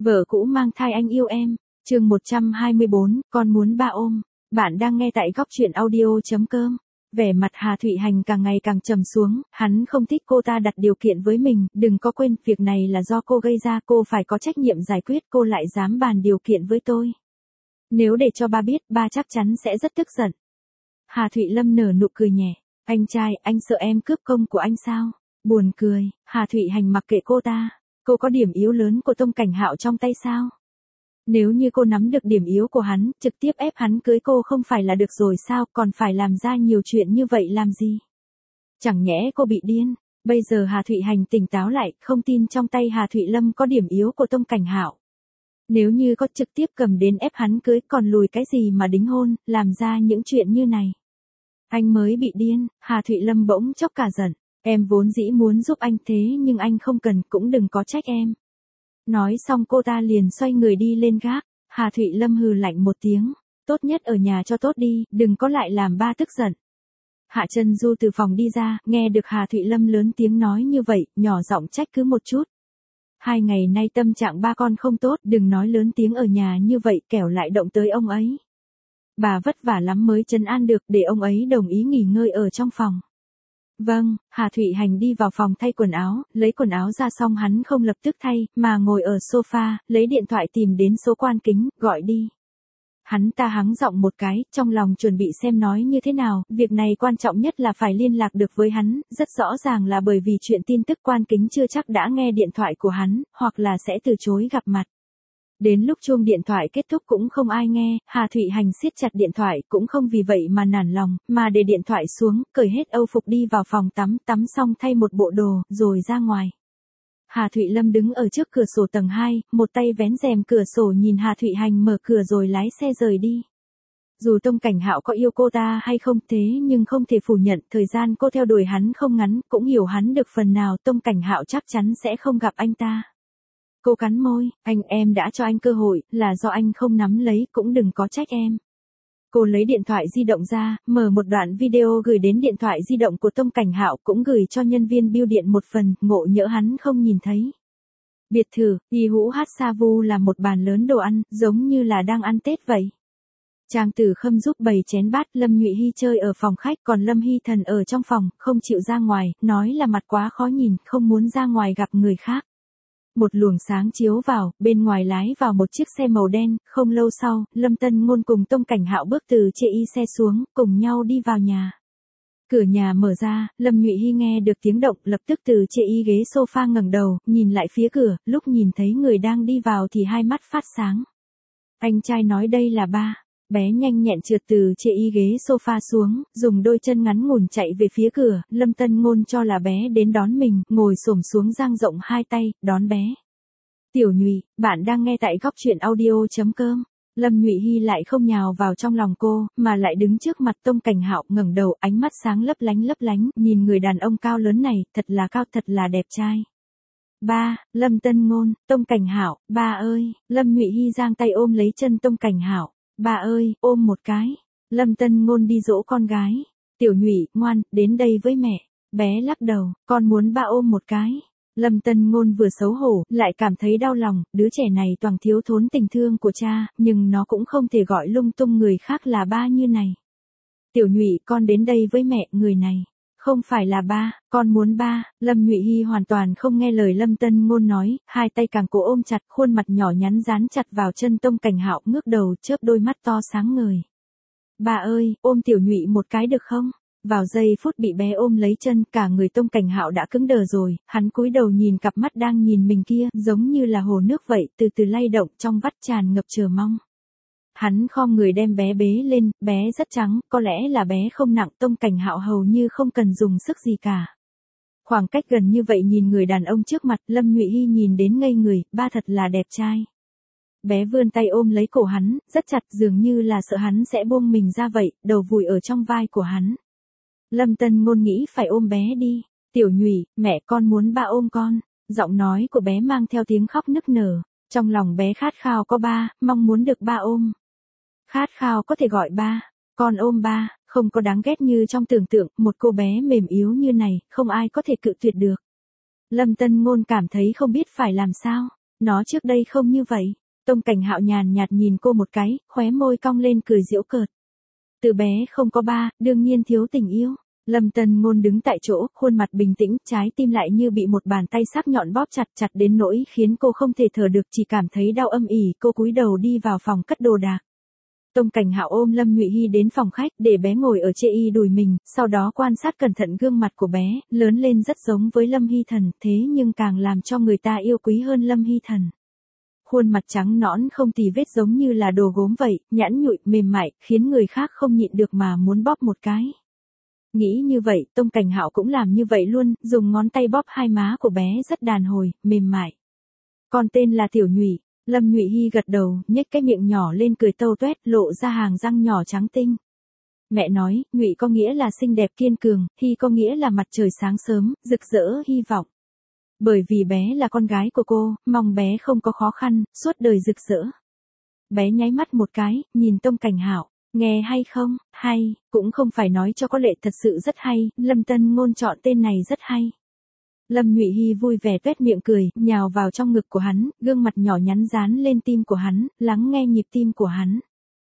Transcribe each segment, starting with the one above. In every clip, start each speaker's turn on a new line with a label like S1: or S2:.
S1: Vợ cũ mang thai anh yêu em. Chương 124, con muốn ba ôm. Bạn đang nghe tại góc truyện audio.com. Vẻ mặt Hà Thụy Hành càng ngày càng trầm xuống, hắn không thích cô ta đặt điều kiện với mình, đừng có quên, việc này là do cô gây ra, cô phải có trách nhiệm giải quyết, cô lại dám bàn điều kiện với tôi. Nếu để cho ba biết, ba chắc chắn sẽ rất tức giận. Hà Thụy Lâm nở nụ cười nhẹ. Anh trai, anh sợ em cướp công của anh sao? Buồn cười, Hà Thụy Hành mặc kệ cô ta. Cô có điểm yếu lớn của Tông Cảnh Hạo trong tay sao? Nếu như cô nắm được điểm yếu của hắn, trực tiếp ép hắn cưới cô không phải là được rồi sao, còn phải làm ra nhiều chuyện như vậy làm gì? Chẳng nhẽ cô bị điên? Bây giờ Hà Thụy Hành tỉnh táo lại, không tin trong tay Hà Thụy Lâm có điểm yếu của Tông Cảnh Hạo. Nếu như có, trực tiếp cầm đến ép hắn cưới, còn lùi cái gì mà đính hôn, làm ra những chuyện như này. Anh mới bị điên. Hà Thụy Lâm bỗng chốc cả giận. Em vốn dĩ muốn giúp anh thế nhưng anh không cần, cũng đừng có trách em. Nói xong cô ta liền xoay người đi lên gác. Hà Thụy Lâm hừ lạnh một tiếng. Tốt nhất ở nhà cho tốt đi, đừng có lại làm ba tức giận. Hạ Chân Du từ phòng đi ra, nghe được Hà Thụy Lâm lớn tiếng nói như vậy, nhỏ giọng trách cứ một chút. 2 ngày nay tâm trạng ba con không tốt, đừng nói lớn tiếng ở nhà như vậy, kẻo lại động tới ông ấy. Bà vất vả lắm mới trấn an được, để ông ấy đồng ý nghỉ ngơi ở trong phòng. Vâng, Hà Thụy Hành đi vào phòng thay quần áo, lấy quần áo ra xong hắn không lập tức thay, mà ngồi ở sofa, lấy điện thoại tìm đến số quan kính, gọi đi. Hắn ta hắng giọng một cái, trong lòng chuẩn bị xem nói như thế nào, việc này quan trọng nhất là phải liên lạc được với hắn, rất rõ ràng là bởi vì chuyện tin tức quan kính chưa chắc đã nghe điện thoại của hắn, hoặc là sẽ từ chối gặp mặt. Đến lúc chuông điện thoại kết thúc cũng không ai nghe, Hà Thụy Hành siết chặt điện thoại, cũng không vì vậy mà nản lòng, mà để điện thoại xuống, cởi hết âu phục đi vào phòng tắm, tắm xong thay một bộ đồ, rồi ra ngoài. Hà Thụy Lâm đứng ở trước cửa sổ tầng 2, một tay vén rèm cửa sổ nhìn Hà Thụy Hành mở cửa rồi lái xe rời đi. Dù Tông Cảnh Hạo có yêu cô ta hay không thế nhưng không thể phủ nhận, thời gian cô theo đuổi hắn không ngắn, cũng hiểu hắn được phần nào, Tông Cảnh Hạo chắc chắn sẽ không gặp anh ta. Cô cắn môi, em đã cho anh cơ hội, là do anh không nắm lấy, cũng đừng có trách em. Cô lấy điện thoại di động ra, mở một đoạn video gửi đến điện thoại di động của Tông Cảnh Hạo, cũng gửi cho nhân viên bưu điện một phần, ngộ nhỡ hắn không nhìn thấy. Biệt thự, Y Hũ Hát Sa Vu là một bàn lớn đồ ăn, giống như là đang ăn Tết vậy. Trang Tử Khâm giúp bày chén bát, Lâm Nhụy Hy chơi ở phòng khách, còn Lâm Hy Thần ở trong phòng, không chịu ra ngoài, nói là mặt quá khó nhìn, không muốn ra ngoài gặp người khác. Một luồng sáng chiếu vào, bên ngoài lái vào một chiếc xe màu đen, không lâu sau, Lâm Tân Ngôn cùng Tông Cảnh Hạo bước từ chê y xe xuống, cùng nhau đi vào nhà. Cửa nhà mở ra, Lâm Nhụy Hy nghe được tiếng động, lập tức từ chê y ghế sofa ngẩng đầu, nhìn lại phía cửa, lúc nhìn thấy người đang đi vào thì hai mắt phát sáng. Anh trai nói đây là ba. Bé nhanh nhẹn trượt từ chê y ghế sofa xuống, dùng đôi chân ngắn ngủn chạy về phía cửa, Lâm Tân Ngôn cho là bé đến đón mình, ngồi xổm xuống dang rộng hai tay, đón bé. Tiểu Nhụy, bạn đang nghe tại góc truyện audio.com. Lâm Nhụy Hy lại không nhào vào trong lòng cô, mà lại đứng trước mặt Tông Cảnh Hạo, ngẩng đầu, ánh mắt sáng lấp lánh, nhìn người đàn ông cao lớn này, thật là cao, thật là đẹp trai. Ba, Lâm Tân Ngôn, Tông Cảnh Hạo, ba ơi, Lâm Nhụy Hy giang tay ôm lấy chân Tông Cảnh Hạo. Ba ơi, ôm một cái. Lâm Tân Ngôn đi dỗ con gái. Tiểu Nhụy, ngoan, đến đây với mẹ. Bé lắc đầu, con muốn ba ôm một cái. Lâm Tân Ngôn vừa xấu hổ, lại cảm thấy đau lòng, đứa trẻ này toàn thiếu thốn tình thương của cha, nhưng nó cũng không thể gọi lung tung người khác là ba như này. Tiểu Nhụy, con đến đây với mẹ, người này. Không phải là ba, con muốn ba. Lâm Nhụy Hy hoàn toàn không nghe lời Lâm Tân Ngôn nói, hai tay càng cổ ôm chặt, khuôn mặt nhỏ nhắn dán chặt vào chân Tông Cảnh Hạo, ngước đầu, chớp đôi mắt to sáng ngời. Ba ơi, ôm Tiểu Nhụy một cái được không? Vào giây phút bị bé ôm lấy chân, cả người Tông Cảnh Hạo đã cứng đờ rồi, hắn cúi đầu nhìn cặp mắt đang nhìn mình kia, giống như là hồ nước vậy, từ từ lay động, trong vắt tràn ngập chờ mong. Hắn khom người đem bé bế lên, bé rất trắng, có lẽ là bé không nặng, Tông Cảnh Hạo hầu như không cần dùng sức gì cả. Khoảng cách gần như vậy nhìn người đàn ông trước mặt, Lâm Nhụy Hy nhìn đến ngây người, ba thật là đẹp trai. Bé vươn tay ôm lấy cổ hắn, rất chặt, dường như là sợ hắn sẽ buông mình ra vậy, đầu vùi ở trong vai của hắn. Lâm Tân Ngôn nghĩ phải ôm bé đi. Tiểu Nhụy, mẹ con muốn ba ôm con. Giọng nói của bé mang theo tiếng khóc nức nở. Trong lòng bé khát khao có ba, mong muốn được ba ôm. Khát khao có thể gọi ba, con ôm ba, không có đáng ghét như trong tưởng tượng, một cô bé mềm yếu như này, không ai có thể cự tuyệt được. Lâm Tân Ngôn cảm thấy không biết phải làm sao. Nó trước đây không như vậy. Tông Cảnh Hạo nhàn nhạt nhìn cô một cái, khóe môi cong lên cười giễu cợt. Từ bé không có ba, đương nhiên thiếu tình yêu. Lâm Tân Ngôn đứng tại chỗ, khuôn mặt bình tĩnh, trái tim lại như bị một bàn tay sắc nhọn bóp chặt chặt đến nỗi khiến cô không thể thở được, chỉ cảm thấy đau âm ỉ. Cô cúi đầu đi vào phòng cất đồ đạc. Tông Cảnh Hạo ôm Lâm Nhụy Hy đến phòng khách, để bé ngồi ở chê y đùi mình, sau đó quan sát cẩn thận gương mặt của bé, lớn lên rất giống với Lâm Hy Thần, thế nhưng càng làm cho người ta yêu quý hơn Lâm Hy Thần. Khuôn mặt trắng nõn không tì vết giống như là đồ gốm vậy, nhẵn nhụi, mềm mại, khiến người khác không nhịn được mà muốn bóp một cái. Nghĩ như vậy, Tông Cảnh Hạo cũng làm như vậy luôn, dùng ngón tay bóp hai má của bé rất đàn hồi, mềm mại. Con tên là Tiểu Nhụy. Lâm Nhụy Hy gật đầu, nhếch cái miệng nhỏ lên cười tâu tuét, lộ ra hàng răng nhỏ trắng tinh. Mẹ nói, Nhụy có nghĩa là xinh đẹp kiên cường, Hy có nghĩa là mặt trời sáng sớm, rực rỡ hy vọng. Bởi vì bé là con gái của cô, mong bé không có khó khăn, suốt đời rực rỡ. Bé nháy mắt một cái, nhìn Tông Cảnh Hạo, nghe hay không? Hay, cũng không phải nói cho có lệ, thật sự rất hay, Lâm Tân Ngôn chọn tên này rất hay. Lâm Nhụy Hy vui vẻ tuét miệng cười, nhào vào trong ngực của hắn, gương mặt nhỏ nhắn dán lên tim của hắn, lắng nghe nhịp tim của hắn.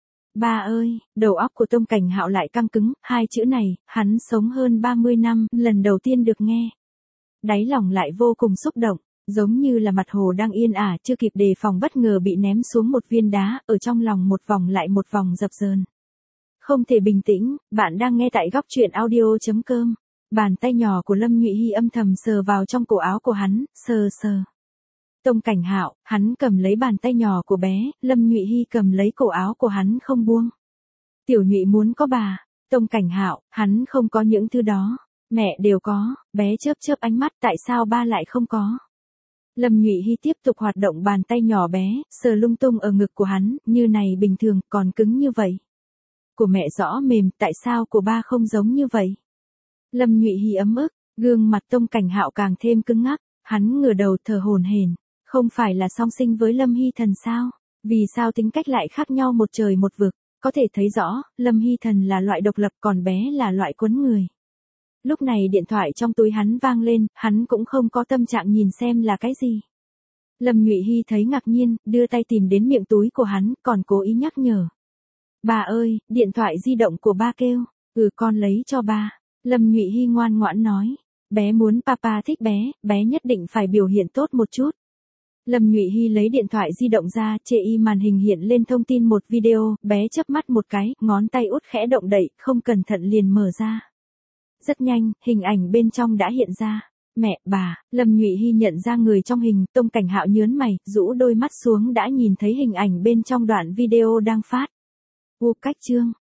S1: Ba ơi, đầu óc của Tông Cảnh Hạo lại căng cứng, hai chữ này, hắn sống hơn 30 năm, lần đầu tiên được nghe. Đáy lòng lại vô cùng xúc động, giống như là mặt hồ đang yên ả, chưa kịp đề phòng bất ngờ bị ném xuống một viên đá, ở trong lòng một vòng lại một vòng dập dờn. Không thể bình tĩnh, bạn đang nghe tại góc truyện audio.com. Bàn tay nhỏ của Lâm Nhụy Hy âm thầm sờ vào trong cổ áo của hắn, sờ sờ. Tông Cảnh Hạo, hắn cầm lấy bàn tay nhỏ của bé, Lâm Nhụy Hy cầm lấy cổ áo của hắn không buông. Tiểu Nhụy muốn có bà. Tông Cảnh Hạo, hắn không có những thứ đó. Mẹ đều có, bé chớp chớp ánh mắt, tại sao ba lại không có? Lâm Nhụy Hy tiếp tục hoạt động bàn tay nhỏ bé, sờ lung tung ở ngực của hắn, như này bình thường, còn cứng như vậy. Của mẹ rõ mềm, tại sao của ba không giống như vậy? Lâm Nhụy Hy ấm ức, gương mặt Tông Cảnh Hạo càng thêm cứng ngắc, hắn ngửa đầu thở hổn hển, không phải là song sinh với Lâm Hy Thần sao? Vì sao tính cách lại khác nhau một trời một vực? Có thể thấy rõ, Lâm Hy Thần là loại độc lập, còn bé là loại quấn người. Lúc này điện thoại trong túi hắn vang lên, hắn cũng không có tâm trạng nhìn xem là cái gì. Lâm Nhụy Hy thấy ngạc nhiên, đưa tay tìm đến miệng túi của hắn, còn cố ý nhắc nhở. Bà ơi, điện thoại di động của ba kêu, con lấy cho ba. Lâm Nhụy Hy ngoan ngoãn nói, bé muốn papa thích bé, bé nhất định phải biểu hiện tốt một chút. Lâm Nhụy Hy lấy điện thoại di động ra, chê y màn hình hiện lên thông tin một video, bé chớp mắt một cái, ngón tay út khẽ động đậy, không cẩn thận liền mở ra. Rất nhanh, hình ảnh bên trong đã hiện ra. Mẹ, bà, Lâm Nhụy Hy nhận ra người trong hình, Tông Cảnh Hạo nhớn mày, rũ đôi mắt xuống đã nhìn thấy hình ảnh bên trong đoạn video đang phát. Cách chương